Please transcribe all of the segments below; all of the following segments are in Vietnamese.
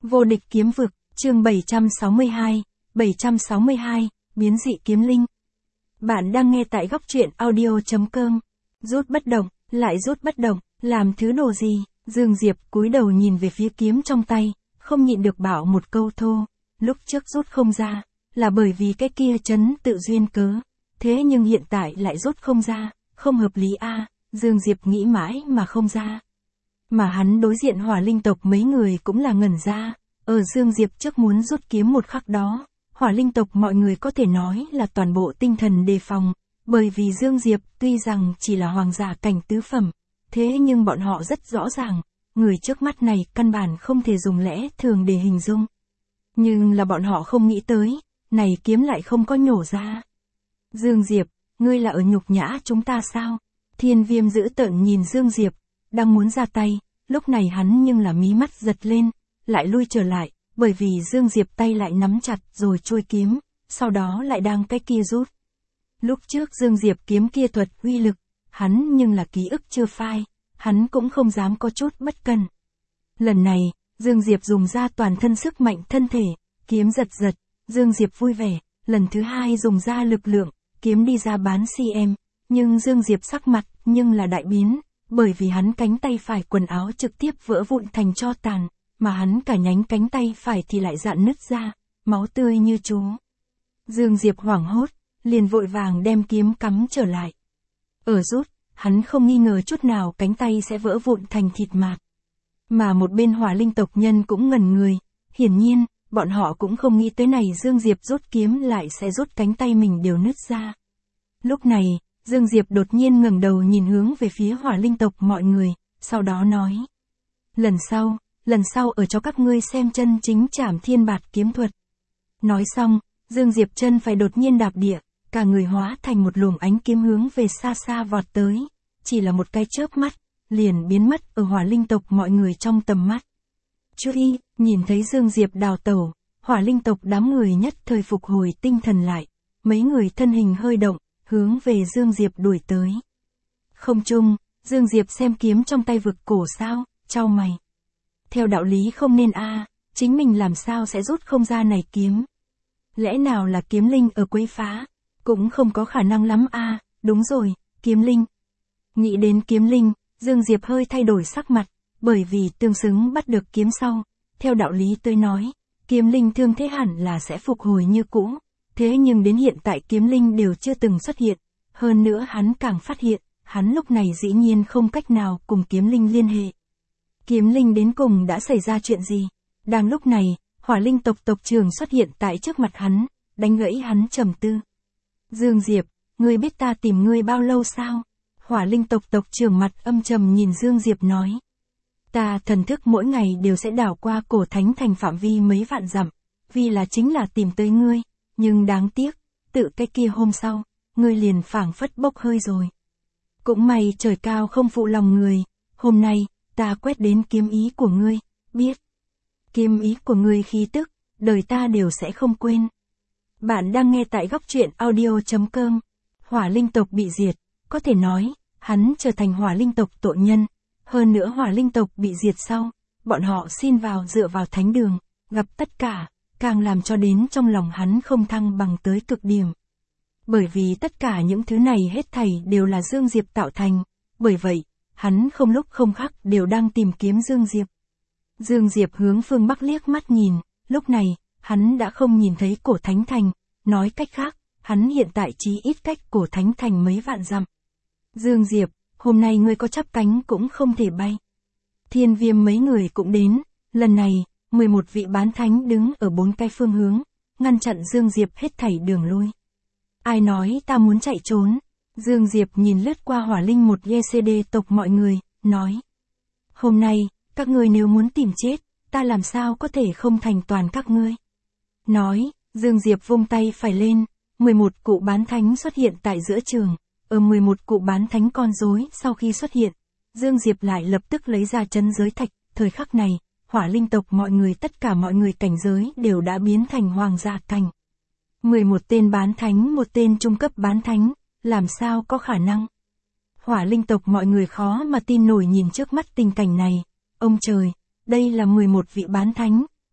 Vô địch kiếm vực, chương 762, biến dị kiếm linh. Bạn đang nghe tại góc truyện audio.com. Rút bất động, lại rút bất động, làm thứ đồ gì? Dương Diệp cúi đầu nhìn về phía kiếm trong tay, không nhịn được bảo một câu thô. Lúc trước rút không ra, là bởi vì cái kia trấn tự duyên cớ. Thế nhưng hiện tại lại rút không ra, không hợp lý a. Dương Diệp nghĩ mãi mà không ra. Mà hắn đối diện hỏa linh tộc mấy người cũng là ngẩn ra. Ở Dương Diệp trước muốn rút kiếm một khắc đó, hỏa linh tộc mọi người có thể nói là toàn bộ tinh thần đề phòng, bởi vì Dương Diệp tuy rằng chỉ là hoàng giả cảnh tứ phẩm, thế nhưng bọn họ rất rõ ràng, người trước mắt này căn bản không thể dùng lẽ thường để hình dung. Nhưng là bọn họ không nghĩ tới, này kiếm lại không có nhổ ra. Dương Diệp, ngươi là ở nhục nhã chúng ta sao? Thiên Viêm dữ tợn nhìn Dương Diệp, đang muốn ra tay, lúc này hắn nhưng là mí mắt giật lên, lại lui trở lại, bởi vì Dương Diệp tay lại nắm chặt rồi chui kiếm, sau đó lại đang cái kia rút. Lúc trước Dương Diệp kiếm kia thuật uy lực, hắn nhưng là ký ức chưa phai, hắn cũng không dám có chút bất cẩn. Lần này, Dương Diệp dùng ra toàn thân sức mạnh thân thể, kiếm giật giật, Dương Diệp vui vẻ, lần thứ hai dùng ra lực lượng, kiếm đi ra bán cm, nhưng Dương Diệp sắc mặt nhưng là đại biến, bởi vì hắn cánh tay phải quần áo trực tiếp vỡ vụn thành tro tàn, mà hắn cả nhánh cánh tay phải thì lại rạn nứt ra, máu tươi như chú. Dương Diệp hoảng hốt, liền vội vàng đem kiếm cắm trở lại. Ở rút, hắn không nghi ngờ chút nào cánh tay sẽ vỡ vụn thành thịt mạt. Mà một bên hỏa linh tộc nhân cũng ngẩn người, hiển nhiên, bọn họ cũng không nghĩ tới này Dương Diệp rút kiếm lại sẽ rút cánh tay mình đều nứt ra. Lúc này, Dương Diệp đột nhiên ngẩng đầu nhìn hướng về phía hỏa linh tộc mọi người, sau đó nói. Lần sau ở cho các ngươi xem chân chính Trảm Thiên Bạt kiếm thuật. Nói xong, Dương Diệp chân phải đột nhiên đạp địa, cả người hóa thành một luồng ánh kiếm hướng về xa xa vọt tới, chỉ là một cái chớp mắt, liền biến mất ở hỏa linh tộc mọi người trong tầm mắt. Chú ý, nhìn thấy Dương Diệp đào tẩu, hỏa linh tộc đám người nhất thời phục hồi tinh thần lại, mấy người thân hình hơi động, hướng về Dương Diệp đuổi tới. Không chung, Dương Diệp xem kiếm trong tay vực cổ sao, chau mày. Theo đạo lý không nên chính mình làm sao sẽ rút không ra này kiếm. Lẽ nào là kiếm linh ở quấy phá, cũng không có khả năng lắm đúng rồi, kiếm linh. Nghĩ đến kiếm linh, Dương Diệp hơi thay đổi sắc mặt, bởi vì tương xứng bắt được kiếm sau. Theo đạo lý tôi nói, kiếm linh thương thế hẳn là sẽ phục hồi như cũ, thế nhưng đến hiện tại kiếm linh đều chưa từng xuất hiện, hơn nữa hắn càng phát hiện, hắn lúc này dĩ nhiên không cách nào cùng kiếm linh liên hệ. Kiếm linh đến cùng đã xảy ra chuyện gì? Đang lúc này, hỏa linh tộc tộc trưởng xuất hiện tại trước mặt hắn, đánh gãy hắn trầm tư. Dương Diệp, ngươi biết ta tìm ngươi bao lâu sao? Hỏa linh tộc tộc trưởng mặt âm trầm nhìn Dương Diệp nói. Ta thần thức mỗi ngày đều sẽ đảo qua cổ thánh thành phạm vi mấy vạn dặm, vì là chính là tìm tới ngươi, nhưng đáng tiếc, tự cái kia hôm sau, ngươi liền phảng phất bốc hơi rồi. Cũng may trời cao không phụ lòng người, hôm nay, ta quét đến kiếm ý của ngươi, biết. Kiếm ý của ngươi khí tức, đời ta đều sẽ không quên. Bạn đang nghe tại góc truyện audio.com. Hỏa linh tộc bị diệt, có thể nói, hắn trở thành hỏa linh tộc tội nhân. Hơn nữa hỏa linh tộc bị diệt sau, bọn họ xin vào dựa vào thánh đường, gặp tất cả, càng làm cho đến trong lòng hắn không thăng bằng tới cực điểm. Bởi vì tất cả những thứ này hết thảy đều là Dương Diệp tạo thành, bởi vậy, hắn không lúc không khắc đều đang tìm kiếm Dương Diệp. Dương Diệp hướng phương Bắc liếc mắt nhìn, lúc này, hắn đã không nhìn thấy cổ thánh thành, nói cách khác, hắn hiện tại chí ít cách cổ thánh thành mấy vạn dặm. Dương Diệp, hôm nay ngươi có chắp cánh cũng không thể bay. Thiên Viêm mấy người cũng đến, lần này, 11 vị bán thánh đứng ở 4 cái phương hướng, ngăn chặn Dương Diệp hết thảy đường lui. Ai nói ta muốn chạy trốn? Dương Diệp nhìn lướt qua hỏa linh một GCD tộc mọi người, nói. Hôm nay, các ngươi nếu muốn tìm chết, ta làm sao có thể không thành toàn các ngươi. Nói, Dương Diệp vung tay phải lên, 11 cụ bán thánh xuất hiện tại giữa trường. Ở 11 cụ bán thánh con rối sau khi xuất hiện, Dương Diệp lại lập tức lấy ra chân giới thạch, thời khắc này, hỏa linh tộc mọi người tất cả mọi người cảnh giới đều đã biến thành hoàng gia cảnh. 11 tên bán thánh, một tên trung cấp bán thánh, làm sao có khả năng. Hỏa linh tộc mọi người khó mà tin nổi nhìn trước mắt tình cảnh này, ông trời, đây là 11 vị bán thánh,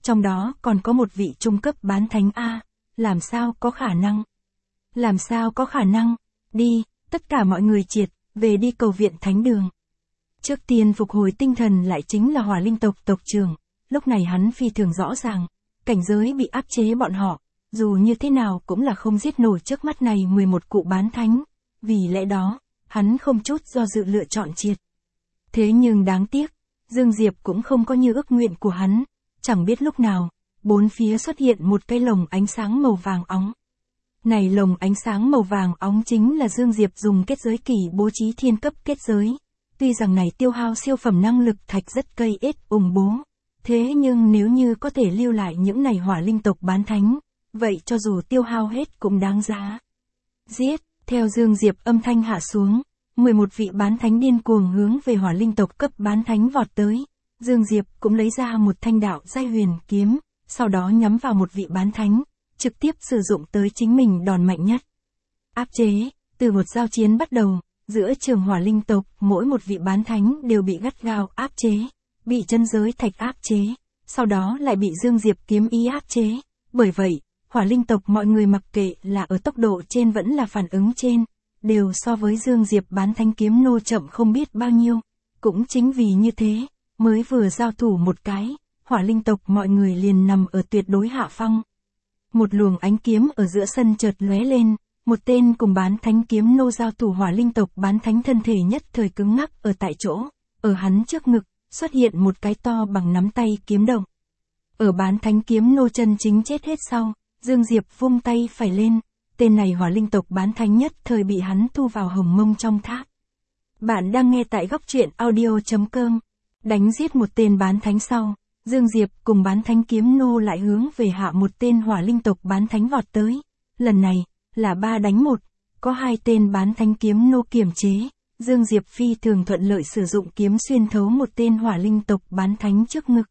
trong đó còn có một vị trung cấp bán thánh A, làm sao có khả năng? Làm sao có khả năng? Đi, tất cả mọi người triệt, về đi cầu viện thánh đường. Trước tiên phục hồi tinh thần lại chính là hỏa linh tộc tộc trưởng, lúc này hắn phi thường rõ ràng, cảnh giới bị áp chế bọn họ, dù như thế nào cũng là không giết nổi trước mắt này 11 cụ bán thánh, vì lẽ đó, hắn không chút do dự lựa chọn triệt. Thế nhưng đáng tiếc, Dương Diệp cũng không có như ước nguyện của hắn, chẳng biết lúc nào, bốn phía xuất hiện một cái lồng ánh sáng màu vàng óng. Này lồng ánh sáng màu vàng óng chính là Dương Diệp dùng kết giới kỳ bố trí thiên cấp kết giới. Tuy rằng này tiêu hao siêu phẩm năng lực thạch rất cây ít ủng bố. Thế nhưng nếu như có thể lưu lại những này hỏa linh tộc bán thánh, vậy cho dù tiêu hao hết cũng đáng giá. Giết, theo Dương Diệp âm thanh hạ xuống, 11 vị bán thánh điên cuồng hướng về hỏa linh tộc cấp bán thánh vọt tới. Dương Diệp cũng lấy ra một thanh đạo giai huyền kiếm, sau đó nhắm vào một vị bán thánh, trực tiếp sử dụng tới chính mình đòn mạnh nhất. Áp chế, từ một giao chiến bắt đầu, giữa trường hỏa linh tộc, mỗi một vị bán thánh đều bị gắt gao áp chế, bị chân giới thạch áp chế, sau đó lại bị Dương Diệp kiếm ý áp chế. Bởi vậy, hỏa linh tộc mọi người mặc kệ là ở tốc độ trên vẫn là phản ứng trên, đều so với Dương Diệp bán thánh kiếm nô chậm không biết bao nhiêu. Cũng chính vì như thế, mới vừa giao thủ một cái, hỏa linh tộc mọi người liền nằm ở tuyệt đối hạ phong. Một luồng ánh kiếm ở giữa sân chợt lóe lên, một tên cùng bán thánh kiếm nô giao thủ hỏa linh tộc bán thánh thân thể nhất thời cứng ngắc ở tại chỗ, ở hắn trước ngực, xuất hiện một cái to bằng nắm tay kiếm đồng. Ở bán thánh kiếm nô chân chính chết hết sau, Dương Diệp vung tay phải lên, tên này hỏa linh tộc bán thánh nhất thời bị hắn thu vào hồng mông trong tháp. Bạn đang nghe tại góc truyện audio.com, đánh giết một tên bán thánh sau. Dương Diệp cùng bán thánh kiếm nô lại hướng về hạ một tên hỏa linh tộc bán thánh vọt tới. Lần này, là 3 đánh 1, có 2 tên bán thánh kiếm nô kiềm chế. Dương Diệp phi thường thuận lợi sử dụng kiếm xuyên thấu một tên hỏa linh tộc bán thánh trước ngực.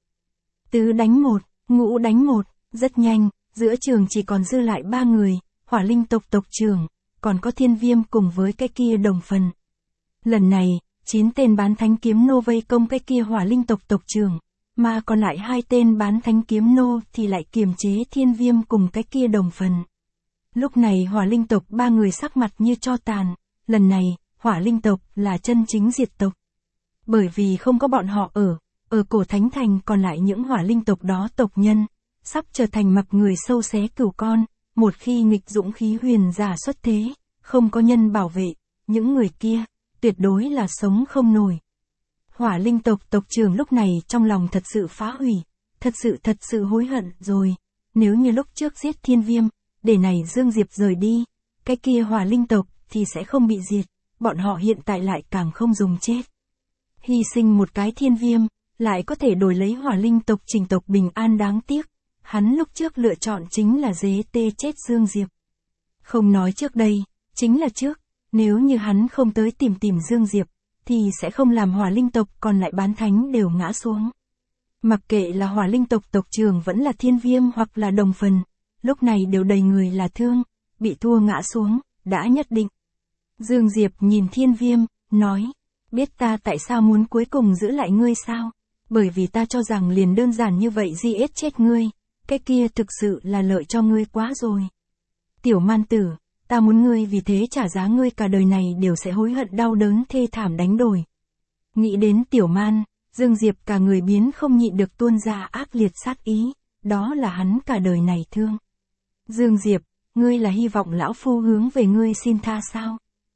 Tứ đánh 1, ngũ đánh 1, rất nhanh, giữa trường chỉ còn dư lại 3 người, hỏa linh tộc tộc trưởng, còn có Thiên Viêm cùng với cái kia đồng phần. Lần này, 9 tên bán thánh kiếm nô vây công cái kia hỏa linh tộc tộc trưởng. Mà còn lại 2 tên bán thánh kiếm nô thì lại kiềm chế Thiên Viêm cùng cái kia đồng phần. Lúc này hỏa linh tộc 3 người sắc mặt như tro tàn, lần này, hỏa linh tộc là chân chính diệt tộc. Bởi vì không có bọn họ ở cổ thánh thành còn lại những hỏa linh tộc đó tộc nhân, sắp trở thành mặc người sâu xé cửu con, một khi nghịch dũng khí huyền giả xuất thế, không có nhân bảo vệ, những người kia, tuyệt đối là sống không nổi. Hỏa linh tộc tộc trưởng lúc này trong lòng thật sự phá hủy, thật sự hối hận rồi, nếu như lúc trước giết Thiên Viêm, để này Dương Diệp rời đi, cái kia hỏa linh tộc thì sẽ không bị diệt, bọn họ hiện tại lại càng không dùng chết. Hy sinh một cái Thiên Viêm, lại có thể đổi lấy hỏa linh tộc trình tộc bình an đáng tiếc, hắn lúc trước lựa chọn chính là dế tê chết Dương Diệp. Không nói trước đây, chính là trước, nếu như hắn không tới tìm Dương Diệp, thì sẽ không làm hỏa linh tộc còn lại bán thánh đều ngã xuống. Mặc kệ là hỏa linh tộc tộc trưởng vẫn là Thiên Viêm hoặc là đồng phần, lúc này đều đầy người là thương, bị thua ngã xuống, đã nhất định. Dương Diệp nhìn Thiên Viêm, nói, biết ta tại sao muốn cuối cùng giữ lại ngươi sao? Bởi vì ta cho rằng liền đơn giản như vậy giết chết ngươi, cái kia thực sự là lợi cho ngươi quá rồi. Tiểu man tử, ta muốn ngươi vì thế trả giá ngươi cả đời này đều sẽ hối hận đau đớn thê thảm đánh đổi. Nghĩ đến tiểu man, Dương Diệp cả người biến không nhịn được tuôn ra ác liệt sát ý, đó là hắn cả đời này thương. Dương Diệp, ngươi là hy vọng lão phu hướng về ngươi xin tha sao?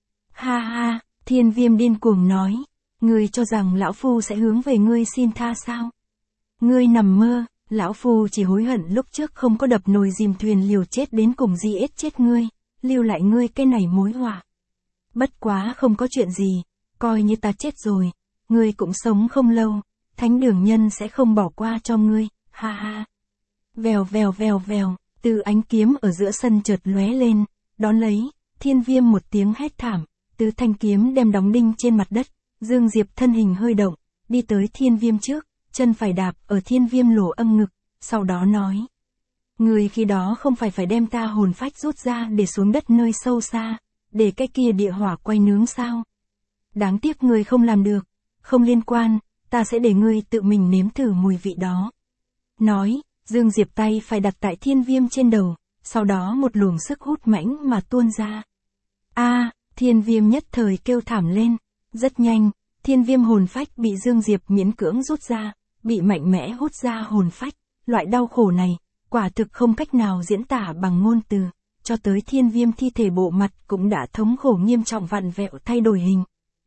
Ha ha, Thiên Viêm điên cuồng nói, ngươi cho rằng lão phu sẽ hướng về ngươi xin tha sao? Ngươi nằm mơ, lão phu chỉ hối hận lúc trước không có đập nồi dìm thuyền liều chết đến cùng giết chết ngươi, lưu lại ngươi cái này mối họa. Bất quá không có chuyện gì, coi như ta chết rồi, ngươi cũng sống không lâu, thánh đường nhân sẽ không bỏ qua cho ngươi, ha ha. Vèo vèo vèo vèo, từ ánh kiếm ở giữa sân chợt lóe lên, đón lấy, Thiên Viêm một tiếng hét thảm, từ thanh kiếm đem đóng đinh trên mặt đất, Dương Diệp thân hình hơi động, đi tới Thiên Viêm trước, chân phải đạp ở Thiên Viêm lỗ âm ngực, sau đó nói. Người khi đó không phải đem ta hồn phách rút ra để xuống đất nơi sâu xa, để cái kia địa hỏa quay nướng sao? Đáng tiếc người không làm được, không liên quan, ta sẽ để ngươi tự mình nếm thử mùi vị đó. Nói, Dương Diệp tay phải đặt tại Thiên Viêm trên đầu, sau đó một luồng sức hút mãnh mà tuôn ra. Thiên Viêm nhất thời kêu thảm lên. Rất nhanh, Thiên Viêm hồn phách bị Dương Diệp miễn cưỡng rút ra, bị mạnh mẽ hút ra hồn phách. Loại đau khổ này, quả thực không cách nào diễn tả bằng ngôn từ, cho tới Thiên Viêm thi thể bộ mặt cũng đã thống khổ nghiêm trọng vặn vẹo thay đổi hình.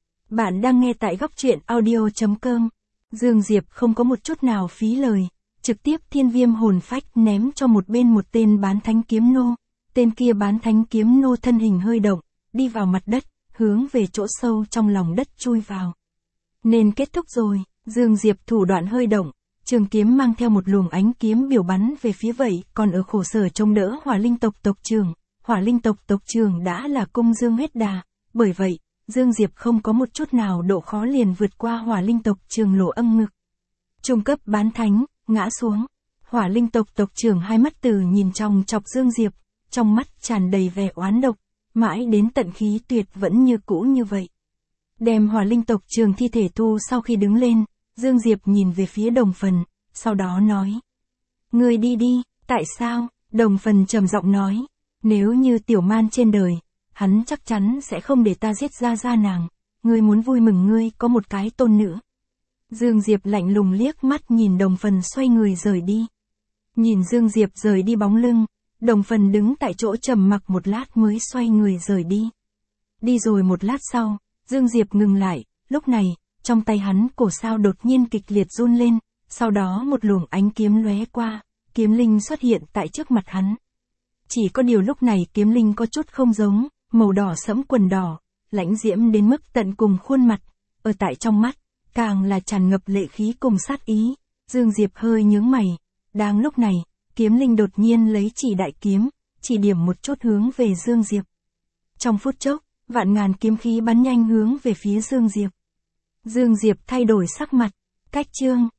Bạn đang nghe tại góc truyện audio.com. Dương Diệp không có một chút nào phí lời, trực tiếp Thiên Viêm hồn phách ném cho một bên một tên bán thánh kiếm nô. Tên kia bán thánh kiếm nô thân hình hơi động, đi vào mặt đất, hướng về chỗ sâu trong lòng đất chui vào. Nên kết thúc rồi, Dương Diệp thủ đoạn hơi động, trường kiếm mang theo một luồng ánh kiếm biểu bắn về phía vậy, còn ở khổ sở chống đỡ Hỏa Linh tộc tộc trưởng. Hỏa Linh tộc tộc trưởng đã là cung Dương huyết đà, bởi vậy, Dương Diệp không có một chút nào độ khó liền vượt qua Hỏa Linh tộc Trường Lộ Ân ngực. Trung cấp bán thánh, ngã xuống. Hỏa Linh tộc tộc trưởng hai mắt từ nhìn trong chọc Dương Diệp, trong mắt tràn đầy vẻ oán độc, mãi đến tận khí tuyệt vẫn như cũ như vậy. Đem Hỏa Linh tộc Trường thi thể thu sau khi đứng lên, Dương Diệp nhìn về phía Đồng Phần, sau đó nói. Ngươi đi đi, tại sao? Đồng Phần trầm giọng nói. Nếu như Tiểu Man trên đời, hắn chắc chắn sẽ không để ta giết ra nàng. Ngươi muốn vui mừng ngươi có một cái tôn nữ. Dương Diệp lạnh lùng liếc mắt nhìn Đồng Phần xoay người rời đi. Nhìn Dương Diệp rời đi bóng lưng, Đồng Phần đứng tại chỗ trầm mặc một lát mới xoay người rời đi. Đi rồi một lát sau, Dương Diệp ngừng lại, lúc này, trong tay hắn cổ sao đột nhiên kịch liệt run lên, sau đó một luồng ánh kiếm lóe qua, kiếm linh xuất hiện tại trước mặt hắn. Chỉ có điều lúc này kiếm linh có chút không giống, màu đỏ sẫm quần đỏ, lãnh diễm đến mức tận cùng khuôn mặt, ở tại trong mắt, càng là tràn ngập lệ khí cùng sát ý. Dương Diệp hơi nhướng mày, đang lúc này, kiếm linh đột nhiên lấy chỉ đại kiếm, chỉ điểm một chút hướng về Dương Diệp. Trong phút chốc, vạn ngàn kiếm khí bắn nhanh hướng về phía Dương Diệp. Dương Diệp thay đổi sắc mặt, cách chương.